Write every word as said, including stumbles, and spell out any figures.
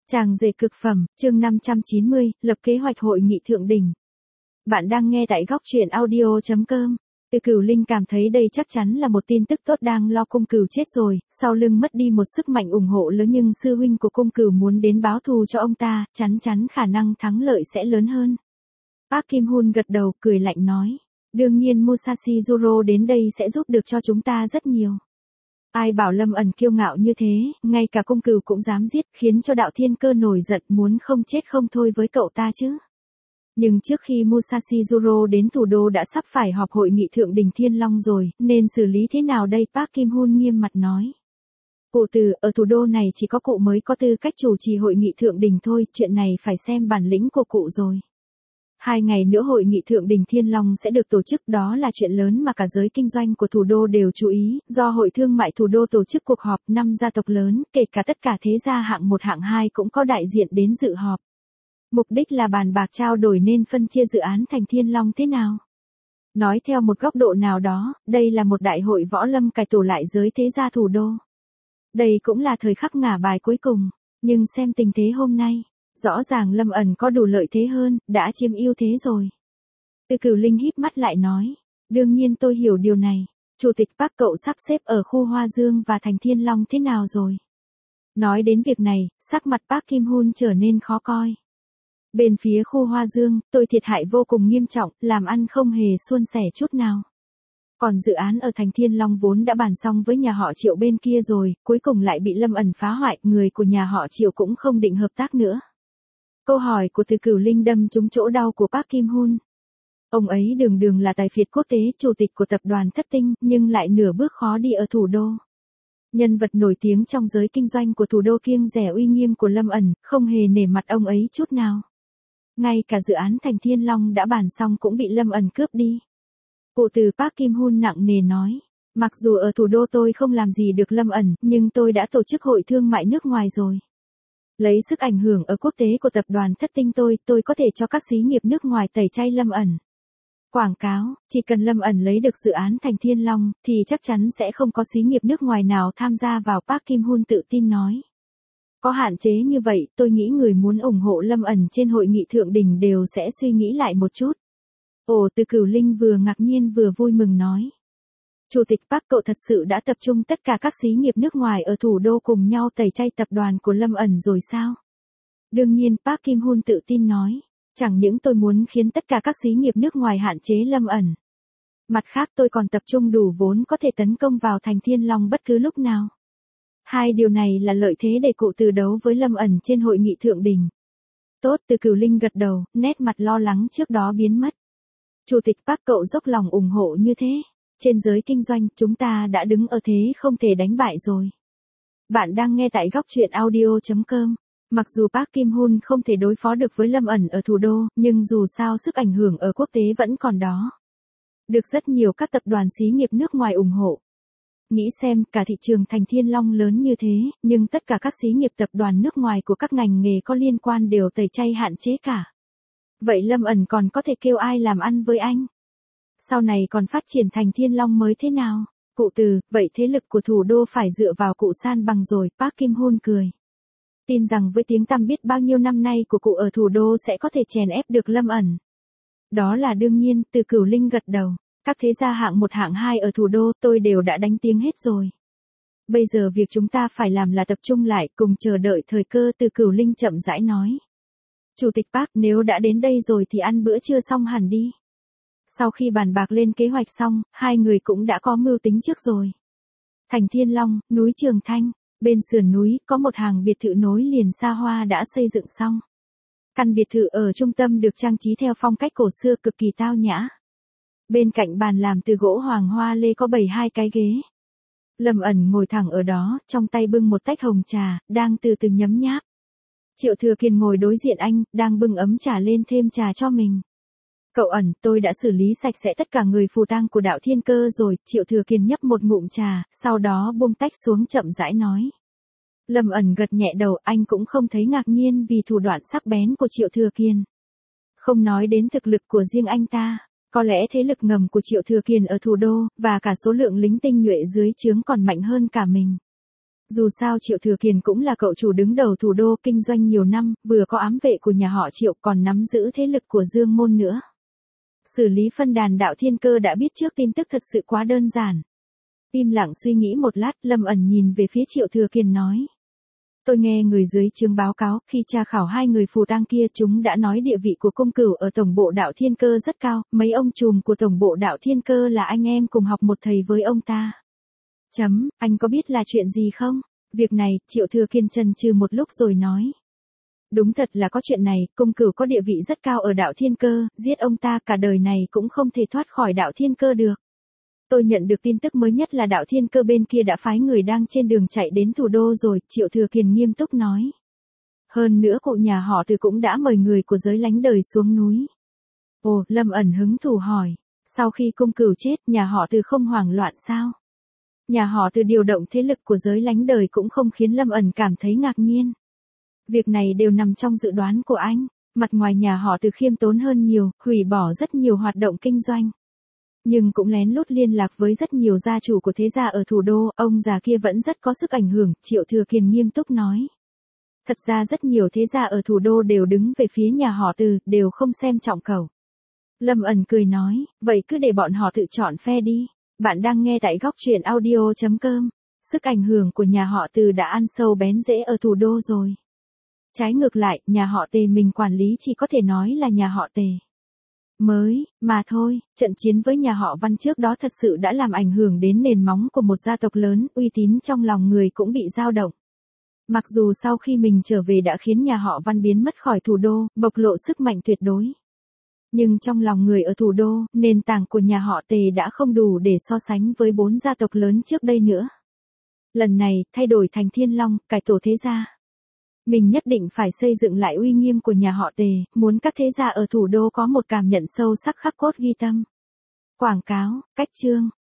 Tràng rể cực phẩm, chương năm trăm chín mươi, lập kế hoạch hội nghị thượng đỉnh. Bạn đang nghe tại góc truyện audio chấm com. Từ Cửu Linh cảm thấy đây chắc chắn là một tin tức tốt, đang lo cung cửu chết rồi, sau lưng mất đi một sức mạnh ủng hộ lớn, nhưng sư huynh của cung cửu muốn đến báo thù cho ông ta, chắn chắn khả năng thắng lợi sẽ lớn hơn. Park Kim Hun gật đầu, cười lạnh nói. Đương nhiên Musashi Zoro đến đây sẽ giúp được cho chúng ta rất nhiều. Ai bảo Lâm ẩn kiêu ngạo như thế, ngay cả cung cửu cũng dám giết, khiến cho đạo thiên cơ nổi giận muốn không chết không thôi với cậu ta chứ. Nhưng trước khi Musashi Zoro đến thủ đô đã sắp phải họp hội nghị thượng đỉnh Thiên Long rồi, nên xử lý thế nào đây? Park Kim Hun nghiêm mặt nói. Cụ từ, ở thủ đô này chỉ có cụ mới có tư cách chủ trì hội nghị thượng đỉnh thôi, chuyện này phải xem bản lĩnh của cụ rồi. Hai ngày nữa hội nghị thượng đỉnh Thiên Long sẽ được tổ chức, đó là chuyện lớn mà cả giới kinh doanh của thủ đô đều chú ý, do Hội Thương mại Thủ đô tổ chức cuộc họp, năm gia tộc lớn, kể cả tất cả thế gia hạng một hạng hai cũng có đại diện đến dự họp. Mục đích là bàn bạc trao đổi nên phân chia dự án thành Thiên Long thế nào. Nói theo một góc độ nào đó, đây là một đại hội võ lâm cải tổ lại giới thế gia thủ đô. Đây cũng là thời khắc ngả bài cuối cùng, nhưng xem tình thế hôm nay. Rõ ràng Lâm ẩn có đủ lợi thế hơn, đã chiếm ưu thế rồi. Từ Cửu Linh híp mắt lại nói. Đương nhiên tôi hiểu điều này. Chủ tịch Park cậu sắp xếp ở khu Hoa Dương và thành Thiên Long thế nào rồi? Nói đến việc này, sắc mặt Park Kim Hun trở nên khó coi. Bên phía khu Hoa Dương, tôi thiệt hại vô cùng nghiêm trọng, làm ăn không hề suôn sẻ chút nào. Còn dự án ở thành Thiên Long vốn đã bàn xong với nhà họ Triệu bên kia rồi, cuối cùng lại bị Lâm ẩn phá hoại, người của nhà họ Triệu cũng không định hợp tác nữa. Câu hỏi của Từ Cửu Linh đâm trúng chỗ đau của Park Kim Hun. Ông ấy đường đường là tài phiệt quốc tế, chủ tịch của tập đoàn Thất Tinh, nhưng lại nửa bước khó đi ở thủ đô. Nhân vật nổi tiếng trong giới kinh doanh của thủ đô kiêng dè uy nghiêm của Lâm ẩn, không hề nể mặt ông ấy chút nào. Ngay cả dự án thành Thiên Long đã bàn xong cũng bị Lâm ẩn cướp đi. Cụ từ Park Kim Hun nặng nề nói. Mặc dù ở thủ đô tôi không làm gì được Lâm ẩn, nhưng tôi đã tổ chức hội thương mại nước ngoài rồi. Lấy sức ảnh hưởng ở quốc tế của tập đoàn Thất Tinh tôi, tôi có thể cho các xí nghiệp nước ngoài tẩy chay Lâm ẩn. Quảng cáo, chỉ cần Lâm ẩn lấy được dự án thành Thiên Long, thì chắc chắn sẽ không có xí nghiệp nước ngoài nào tham gia vào, Park Kim Hun tự tin nói. Có hạn chế như vậy, tôi nghĩ người muốn ủng hộ Lâm ẩn trên hội nghị thượng đỉnh đều sẽ suy nghĩ lại một chút. Ồ, Từ Cửu Linh vừa ngạc nhiên vừa vui mừng nói. Chủ tịch Park cậu thật sự đã tập trung tất cả các xí nghiệp nước ngoài ở thủ đô cùng nhau tẩy chay tập đoàn của Lâm ẩn rồi sao? Đương nhiên, Park Kim Hun tự tin nói. Chẳng những tôi muốn khiến tất cả các xí nghiệp nước ngoài hạn chế Lâm ẩn. Mặt khác tôi còn tập trung đủ vốn có thể tấn công vào thành Thiên Long bất cứ lúc nào. Hai điều này là lợi thế để cụ từ đấu với Lâm ẩn trên hội nghị thượng đỉnh. Tốt, Từ Cửu Linh gật đầu, nét mặt lo lắng trước đó biến mất. Chủ tịch Park cậu dốc lòng ủng hộ như thế. Trên giới kinh doanh, chúng ta đã đứng ở thế không thể đánh bại rồi. Bạn đang nghe tại góc truyện audio chấm com. Mặc dù Park Kim Hun không thể đối phó được với Lâm ẩn ở thủ đô, nhưng dù sao sức ảnh hưởng ở quốc tế vẫn còn đó. Được rất nhiều các tập đoàn xí nghiệp nước ngoài ủng hộ. Nghĩ xem, cả thị trường thành Thiên Long lớn như thế, nhưng tất cả các xí nghiệp tập đoàn nước ngoài của các ngành nghề có liên quan đều tẩy chay hạn chế cả. Vậy Lâm ẩn còn có thể kêu ai làm ăn với anh? Sau này còn phát triển thành Thiên Long mới thế nào? Cụ từ, vậy thế lực của thủ đô phải dựa vào cụ san bằng rồi, Park Kim Hun cười. Tin rằng với tiếng tăm biết bao nhiêu năm nay của cụ ở thủ đô sẽ có thể chèn ép được Lâm ẩn. Đó là đương nhiên, Từ Cửu Linh gật đầu. Các thế gia hạng một hạng hai ở thủ đô tôi đều đã đánh tiếng hết rồi. Bây giờ việc chúng ta phải làm là tập trung lại cùng chờ đợi thời cơ, Từ Cửu Linh chậm rãi nói. Chủ tịch Park, nếu đã đến đây rồi thì ăn bữa trưa xong hẳn đi. Sau khi bàn bạc lên kế hoạch xong, hai người cũng đã có mưu tính trước rồi. Thành Thiên Long, núi Trường Thanh, bên sườn núi có một hàng biệt thự nối liền xa hoa đã xây dựng xong. Căn biệt thự ở trung tâm được trang trí theo phong cách cổ xưa cực kỳ tao nhã. Bên cạnh bàn làm từ gỗ hoàng hoa lê có bày hai cái ghế. Lâm ẩn ngồi thẳng ở đó, trong tay bưng một tách hồng trà, đang từ từ nhấm nháp. Triệu Thừa Kiền ngồi đối diện anh, đang bưng ấm trà lên thêm trà cho mình. Cậu ẩn, tôi đã xử lý sạch sẽ tất cả người phù tang của đạo thiên cơ rồi, Triệu Thừa Kiền nhấp một ngụm trà, sau đó buông tách xuống chậm rãi nói. Lâm ẩn gật nhẹ đầu, anh cũng không thấy ngạc nhiên vì thủ đoạn sắc bén của Triệu Thừa Kiền. Không nói đến thực lực của riêng anh ta, có lẽ thế lực ngầm của Triệu Thừa Kiền ở thủ đô, và cả số lượng lính tinh nhuệ dưới trướng còn mạnh hơn cả mình. Dù sao Triệu Thừa Kiền cũng là cậu chủ đứng đầu thủ đô kinh doanh nhiều năm, vừa có ám vệ của nhà họ Triệu còn nắm giữ thế lực của Dương Môn nữa. Xử lý phân đàn đạo thiên cơ đã biết trước tin tức thật sự quá đơn giản. Im lặng suy nghĩ một lát, Lâm ẩn nhìn về phía Triệu Thừa Kiền nói. Tôi nghe người dưới trướng báo cáo, khi tra khảo hai người phù tang kia chúng đã nói địa vị của cung cửu ở tổng bộ đạo thiên cơ rất cao, mấy ông trùm của tổng bộ đạo thiên cơ là anh em cùng học một thầy với ông ta. Chấm, anh có biết là chuyện gì không? Việc này, Triệu Thừa Kiền chần chừ một lúc rồi nói. Đúng thật là có chuyện này, cung cửu có địa vị rất cao ở đạo thiên cơ, giết ông ta cả đời này cũng không thể thoát khỏi đạo thiên cơ được. Tôi nhận được tin tức mới nhất là đạo thiên cơ bên kia đã phái người đang trên đường chạy đến thủ đô rồi, Triệu Thừa Kiền nghiêm túc nói. Hơn nữa cụ nhà họ Từ cũng đã mời người của giới lánh đời xuống núi. Ồ, Lâm ẩn hứng thú hỏi, sau khi cung cửu chết, nhà họ Từ không hoảng loạn sao? Nhà họ Từ điều động thế lực của giới lánh đời cũng không khiến Lâm ẩn cảm thấy ngạc nhiên. Việc này đều nằm trong dự đoán của anh, mặt ngoài nhà họ Từ khiêm tốn hơn nhiều, hủy bỏ rất nhiều hoạt động kinh doanh. Nhưng cũng lén lút liên lạc với rất nhiều gia chủ của thế gia ở thủ đô, ông già kia vẫn rất có sức ảnh hưởng, Triệu Thừa Kiền nghiêm túc nói. Thật ra rất nhiều thế gia ở thủ đô đều đứng về phía nhà họ Từ, đều không xem trọng cậu. Lâm ẩn cười nói, vậy cứ để bọn họ tự chọn phe đi. Bạn đang nghe tại góc truyện audio chấm com. Sức ảnh hưởng của nhà họ Từ đã ăn sâu bén rễ ở thủ đô rồi. Trái ngược lại, nhà họ Tề mình quản lý chỉ có thể nói là nhà họ Tề mới, mà thôi, trận chiến với nhà họ Văn trước đó thật sự đã làm ảnh hưởng đến nền móng của một gia tộc lớn, uy tín trong lòng người cũng bị dao động. Mặc dù sau khi mình trở về đã khiến nhà họ Văn biến mất khỏi thủ đô, bộc lộ sức mạnh tuyệt đối. Nhưng trong lòng người ở thủ đô, nền tảng của nhà họ Tề đã không đủ để so sánh với bốn gia tộc lớn trước đây nữa. Lần này, thay đổi thành Thiên Long, cải tổ thế gia. Mình nhất định phải xây dựng lại uy nghiêm của nhà họ Tề, muốn các thế gia ở thủ đô có một cảm nhận sâu sắc khắc cốt ghi tâm. Quảng cáo, cách chương.